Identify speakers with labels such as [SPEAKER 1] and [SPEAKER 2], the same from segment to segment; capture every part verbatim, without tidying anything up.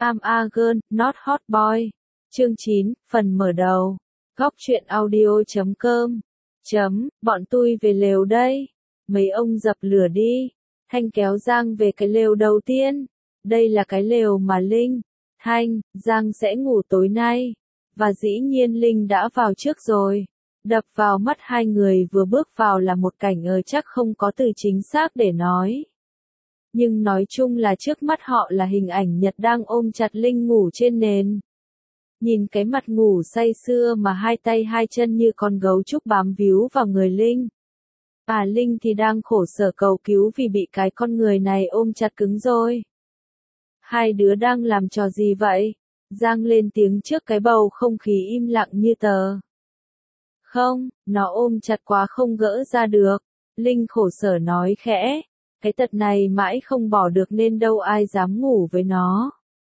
[SPEAKER 1] I'm a girl, not hot boy. Chương chín, phần mở đầu. Góc truyện audio chấm com. Chấm, bọn tôi về lều đây. Mấy ông dập lửa đi. Thanh kéo Giang về cái lều đầu tiên. Đây là cái lều mà Linh, Thanh, Giang sẽ ngủ tối nay. Và dĩ nhiên Linh đã vào trước rồi. Đập vào mắt hai người vừa bước vào là một cảnh ở chắc không có từ chính xác để nói. Nhưng nói chung là trước mắt họ là hình ảnh Nhật đang ôm chặt Linh ngủ trên nền. Nhìn cái mặt ngủ say sưa mà hai tay hai chân như con gấu trúc bám víu vào người Linh. À Linh thì đang khổ sở cầu cứu vì bị cái con người này ôm chặt cứng rồi. Hai đứa đang làm trò gì vậy? Giang lên tiếng trước cái bầu không khí im lặng như tờ. Không, nó ôm chặt quá không gỡ ra được. Linh khổ sở nói khẽ. Cái tật này mãi không bỏ được nên đâu ai dám ngủ với nó.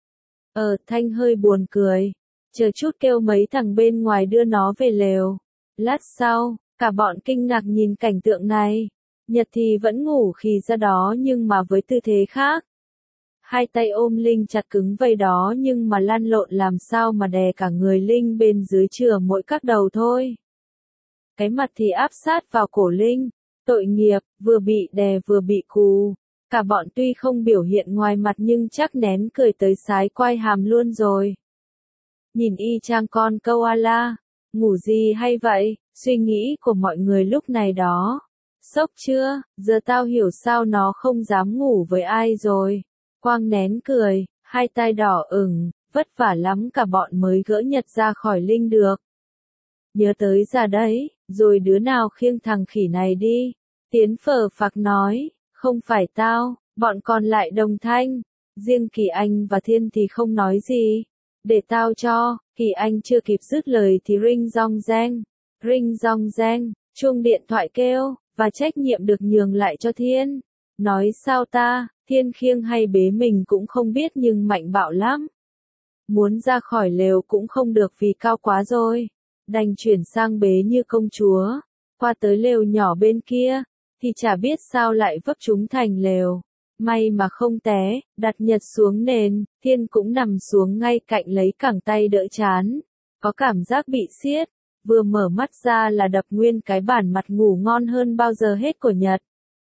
[SPEAKER 1] Ờ, Thanh hơi buồn cười. Chờ chút kêu mấy thằng bên ngoài đưa nó về lều. Lát sau, cả bọn kinh ngạc nhìn cảnh tượng này. Nhật thì vẫn ngủ khì ra đó nhưng mà với tư thế khác. Hai tay ôm Linh chặt cứng vây đó nhưng mà lăn lộn làm sao mà đè cả người Linh bên dưới chừa mỗi các đầu thôi. Cái mặt thì áp sát vào cổ Linh. Tội nghiệp, vừa bị đè vừa bị cù. Cả bọn tuy không biểu hiện ngoài mặt nhưng chắc nén cười tới sái quai hàm luôn rồi. Nhìn y chang con koala. Ngủ gì hay vậy? Suy nghĩ của mọi người lúc này đó. Sốc chưa? Giờ tao hiểu sao nó không dám ngủ với ai rồi. Quang nén cười, hai tay đỏ ửng, vất vả lắm cả bọn mới gỡ Nhật ra khỏi Linh được. Nhớ tới ra đấy, rồi đứa nào khiêng thằng khỉ này đi. Tiến phờ phạc nói, không phải tao, bọn còn lại đồng thanh. Riêng Kỳ Anh và Thiên thì không nói gì. Để tao cho, Kỳ Anh chưa kịp dứt lời thì ring rong reng. Ring rong reng, chuông điện thoại kêu, và trách nhiệm được nhường lại cho Thiên. Nói sao ta, Thiên khiêng hay bế mình cũng không biết nhưng mạnh bạo lắm. Muốn ra khỏi lều cũng không được vì cao quá rồi. Đành chuyển sang bế như công chúa. Qua tới lều nhỏ bên kia, thì chả biết sao lại vấp chúng thành lều. May mà không té, đặt Nhật xuống nền, Thiên cũng nằm xuống ngay cạnh lấy cẳng tay đỡ chán. Có cảm giác bị siết, vừa mở mắt ra là đập nguyên cái bản mặt ngủ ngon hơn bao giờ hết của Nhật.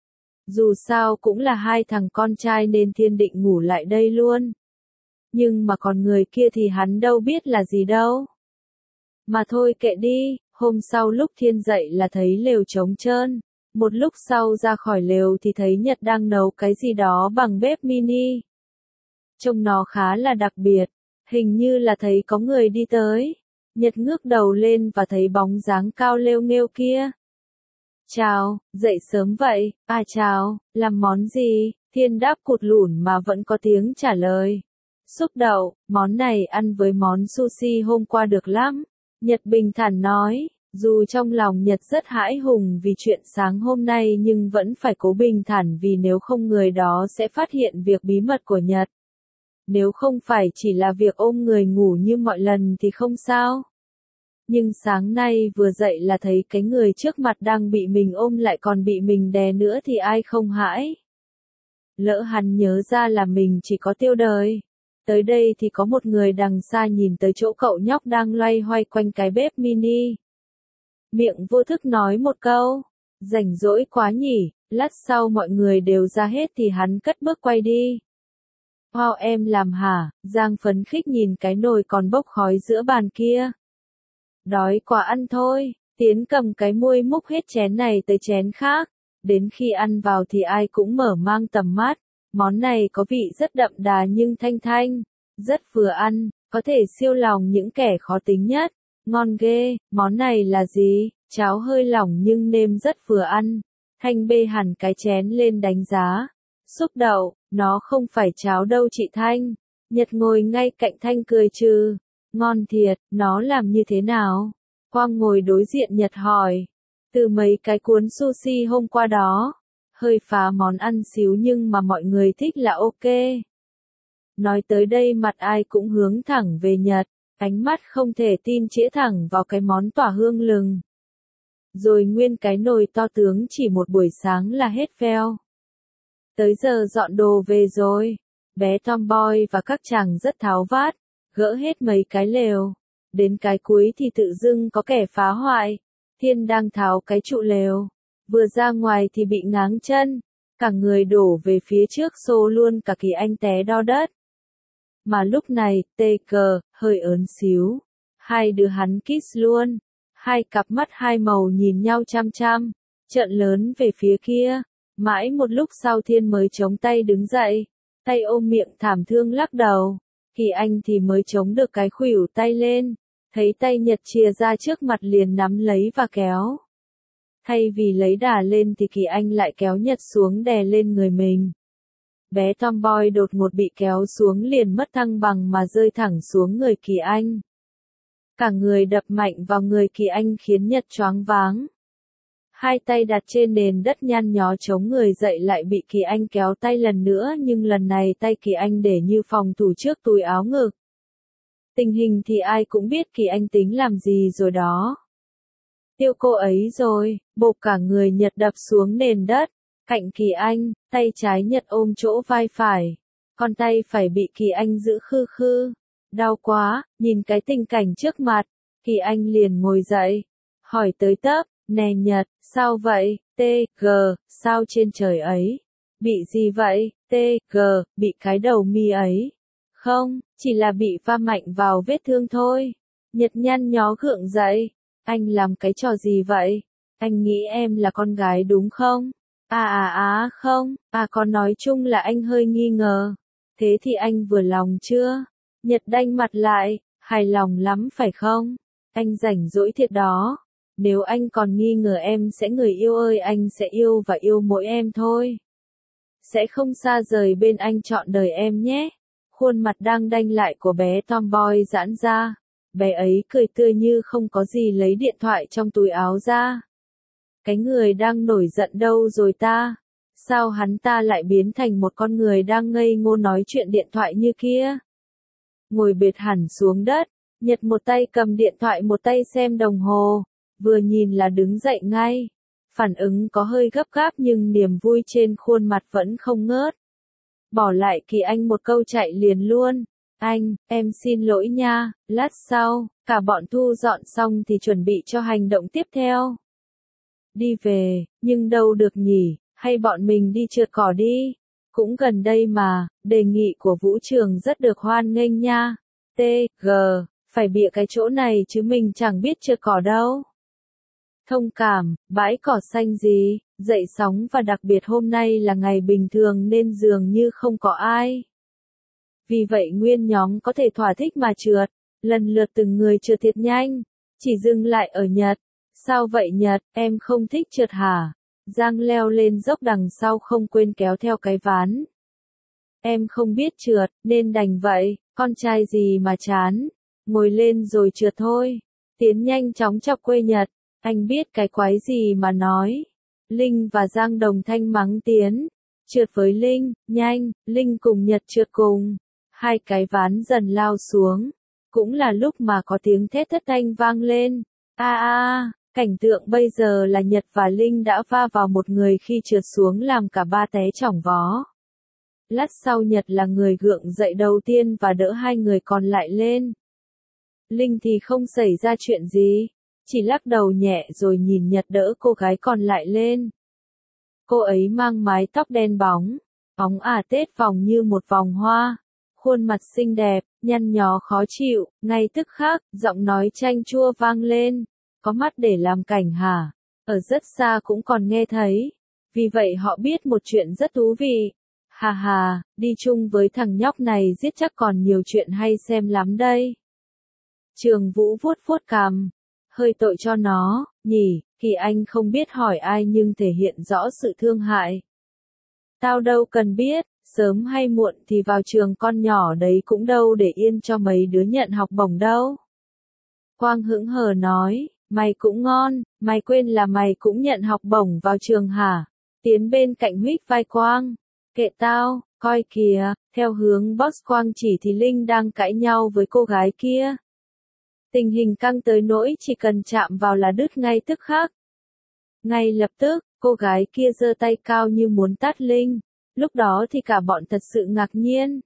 [SPEAKER 1] Dù sao cũng là hai thằng con trai nên Thiên định ngủ lại đây luôn. Nhưng mà còn người kia thì hắn đâu biết là gì đâu. Mà thôi kệ đi, hôm sau lúc Thiên dậy là thấy lều trống trơn. Một lúc sau ra khỏi lều thì thấy Nhật đang nấu cái gì đó bằng bếp mini. Trông nó khá là đặc biệt, hình như là thấy có người đi tới. Nhật ngước đầu lên và thấy bóng dáng cao lêu nghêu kia. Chào, dậy sớm vậy, à chào, làm món gì? Thiên đáp cụt lủn mà vẫn có tiếng trả lời. Súp đậu, món này ăn với món sushi hôm qua được lắm. Nhật bình thản nói, dù trong lòng Nhật rất hãi hùng vì chuyện sáng hôm nay nhưng vẫn phải cố bình thản vì nếu không người đó sẽ phát hiện việc bí mật của Nhật. Nếu không phải chỉ là việc ôm người ngủ như mọi lần thì không sao. Nhưng sáng nay vừa dậy là thấy cái người trước mặt đang bị mình ôm lại còn bị mình đè nữa thì ai không hãi. Lỡ hắn nhớ ra là mình chỉ có tiêu đời. Tới đây thì có một người đằng xa nhìn tới chỗ cậu nhóc đang loay hoay quanh cái bếp mini. Miệng vô thức nói một câu, rảnh rỗi quá nhỉ, lát sau mọi người đều ra hết thì hắn cất bước quay đi. Wow em làm hả? Giang phấn khích nhìn cái nồi còn bốc khói giữa bàn kia. Đói quá ăn thôi, Tiến cầm cái muôi múc hết chén này tới chén khác. Đến khi ăn vào thì ai cũng mở mang tầm mắt. Món này có vị rất đậm đà nhưng thanh thanh, rất vừa ăn, có thể siêu lòng những kẻ khó tính nhất. Ngon ghê, món này là gì? Cháo hơi lỏng nhưng nêm rất vừa ăn. Thanh bê hẳn cái chén lên đánh giá. Súp đậu, nó không phải cháo đâu chị Thanh. Nhật ngồi ngay cạnh Thanh cười trừ. Ngon thiệt, nó làm như thế nào? Quang ngồi đối diện Nhật hỏi. Từ mấy cái cuốn sushi hôm qua đó. Hơi phá món ăn xíu nhưng mà mọi người thích là ok. Nói tới đây mặt ai cũng hướng thẳng về Nhật. Ánh mắt không thể tin chĩa thẳng vào cái món tỏa hương lừng. Rồi nguyên cái nồi to tướng chỉ một buổi sáng là hết veo. Tới giờ dọn đồ về rồi. Bé tomboy và các chàng rất tháo vát, gỡ hết mấy cái lều. Đến cái cuối thì tự dưng có kẻ phá hoại. Thiên đang tháo cái trụ lều. Vừa ra ngoài thì bị ngáng chân. Cả người đổ về phía trước xô luôn cả Kỳ Anh té đo đất. Mà lúc này, tê cờ, hơi ớn xíu. Hai đứa hắn kiss luôn. Hai cặp mắt hai màu nhìn nhau chăm chăm. Trợn lớn về phía kia. Mãi một lúc sau Thiên mới chống tay đứng dậy. Tay ôm miệng thảm thương lắc đầu. Kỳ Anh thì mới chống được cái khuỷu tay lên. Thấy tay Nhật chìa ra trước mặt liền nắm lấy và kéo. Thay vì lấy đà lên thì Kỳ Anh lại kéo Nhật xuống đè lên người mình. Bé tomboy đột ngột bị kéo xuống liền mất thăng bằng mà rơi thẳng xuống người Kỳ Anh. Cả người đập mạnh vào người Kỳ Anh khiến Nhật choáng váng. Hai tay đặt trên nền đất nhăn nhó chống người dậy lại bị Kỳ Anh kéo tay lần nữa nhưng lần này tay Kỳ Anh để như phòng thủ trước túi áo ngực. Tình hình thì ai cũng biết Kỳ Anh tính làm gì rồi đó. Tiêu cô ấy rồi, bộp cả người Nhật đập xuống nền đất. Cạnh Kỳ Anh, tay trái Nhật ôm chỗ vai phải. Còn tay phải bị Kỳ Anh giữ khư khư. Đau quá, nhìn cái tình cảnh trước mặt. Kỳ Anh liền ngồi dậy. Hỏi tới tấp, nè Nhật, sao vậy, tê, gờ, sao trên trời ấy? Bị gì vậy, tê, gờ, bị cái đầu mi ấy. Không, chỉ là bị va mạnh vào vết thương thôi. Nhật nhăn nhó gượng dậy. Anh làm cái trò gì vậy? Anh nghĩ em là con gái đúng không? À à à không, à còn nói chung là anh hơi nghi ngờ. Thế thì anh vừa lòng chưa? Nhật đanh mặt lại, hài lòng lắm phải không? Anh rảnh rỗi thiệt đó. Nếu anh còn nghi ngờ em sẽ người yêu ơi anh sẽ yêu và yêu mỗi em thôi. Sẽ không xa rời bên anh trọn đời em nhé. Khuôn mặt đang đanh lại của bé tomboy giãn ra. Bé ấy cười tươi như không có gì lấy điện thoại trong túi áo ra. Cái người đang nổi giận đâu rồi ta? Sao hắn ta lại biến thành một con người đang ngây ngô nói chuyện điện thoại như kia? Ngồi bệt hẳn xuống đất, Nhật một tay cầm điện thoại một tay xem đồng hồ. Vừa nhìn là đứng dậy ngay. Phản ứng có hơi gấp gáp nhưng niềm vui trên khuôn mặt vẫn không ngớt. Bỏ lại Kỳ Anh một câu chạy liền luôn. Anh, em xin lỗi nha, lát sau, cả bọn thu dọn xong thì chuẩn bị cho hành động tiếp theo. Đi về, nhưng đâu được nhỉ, hay bọn mình đi trượt cỏ đi. Cũng gần đây mà, đề nghị của Vũ Trường rất được hoan nghênh nha. T, G, phải bịa cái chỗ này chứ mình chẳng biết trượt cỏ đâu. Thông cảm, bãi cỏ xanh gì, dậy sóng và đặc biệt hôm nay là ngày bình thường nên dường như không có ai. Vì vậy nguyên nhóm có thể thỏa thích mà trượt, lần lượt từng người trượt thiệt nhanh, chỉ dừng lại ở Nhật. Sao vậy Nhật, em không thích trượt hả? Giang leo lên dốc đằng sau không quên kéo theo cái ván. Em không biết trượt, nên đành vậy, con trai gì mà chán. Ngồi lên rồi trượt thôi. Tiến nhanh chóng chọc quê Nhật. Anh biết cái quái gì mà nói. Linh và Giang đồng thanh mắng Tiến. Trượt với Linh, nhanh, Linh cùng Nhật trượt cùng. Hai cái ván dần lao xuống. Cũng là lúc mà có tiếng thét thất thanh vang lên. A a, cảnh tượng bây giờ là Nhật và Linh đã va vào một người khi trượt xuống làm cả ba té chỏng vó. Lát sau Nhật là người gượng dậy đầu tiên và đỡ hai người còn lại lên. Linh thì không xảy ra chuyện gì, chỉ lắc đầu nhẹ rồi nhìn Nhật đỡ cô gái còn lại lên. Cô ấy mang mái tóc đen bóng, bóng ả tết vòng như một vòng hoa. Khuôn mặt xinh đẹp, nhăn nhó khó chịu, ngay tức khắc, giọng nói chanh chua vang lên. Có mắt để làm cảnh hả? Ở rất xa cũng còn nghe thấy. Vì vậy họ biết một chuyện rất thú vị. Hà hà, đi chung với thằng nhóc này giết chắc còn nhiều chuyện hay xem lắm đây. Trường Vũ vuốt vuốt cằm. Hơi tội cho nó, nhỉ, Kỳ Anh không biết hỏi ai nhưng thể hiện rõ sự thương hại. Tao đâu cần biết, sớm hay muộn thì vào trường con nhỏ đấy cũng đâu để yên cho mấy đứa nhận học bổng đâu. Quang hững hờ nói, mày cũng ngon, mày quên là mày cũng nhận học bổng vào trường hả? Tiến bên cạnh huých vai Quang. Kệ tao, coi kìa, theo hướng boss Quang chỉ thì Linh đang cãi nhau với cô gái kia. Tình hình căng tới nỗi chỉ cần chạm vào là đứt ngay tức khắc. Ngay lập tức, cô gái kia giơ tay cao như muốn tát Linh. Lúc đó thì cả bọn thật sự ngạc nhiên.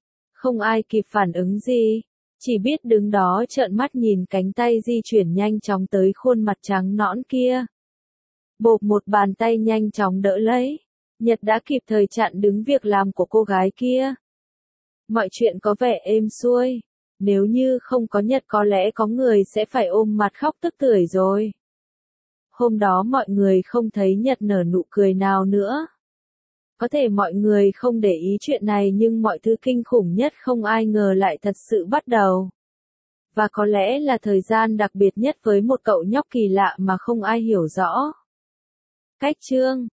[SPEAKER 1] không ai kịp phản ứng gì, chỉ biết đứng đó trợn mắt nhìn cánh tay di chuyển nhanh chóng tới khuôn mặt trắng nõn kia. Bộp một bàn tay nhanh chóng đỡ lấy. Nhật đã kịp thời chặn đứng việc làm của cô gái kia. Mọi chuyện có vẻ êm xuôi. Nếu như không có Nhật có lẽ có người sẽ phải ôm mặt khóc tức tưởi rồi. Hôm đó mọi người không thấy Nhật nở nụ cười nào nữa. Có thể mọi người không để ý chuyện này nhưng mọi thứ kinh khủng nhất không ai ngờ lại thật sự bắt đầu. Và có lẽ là thời gian đặc biệt nhất với một cậu nhóc kỳ lạ mà không ai hiểu rõ. Cách chương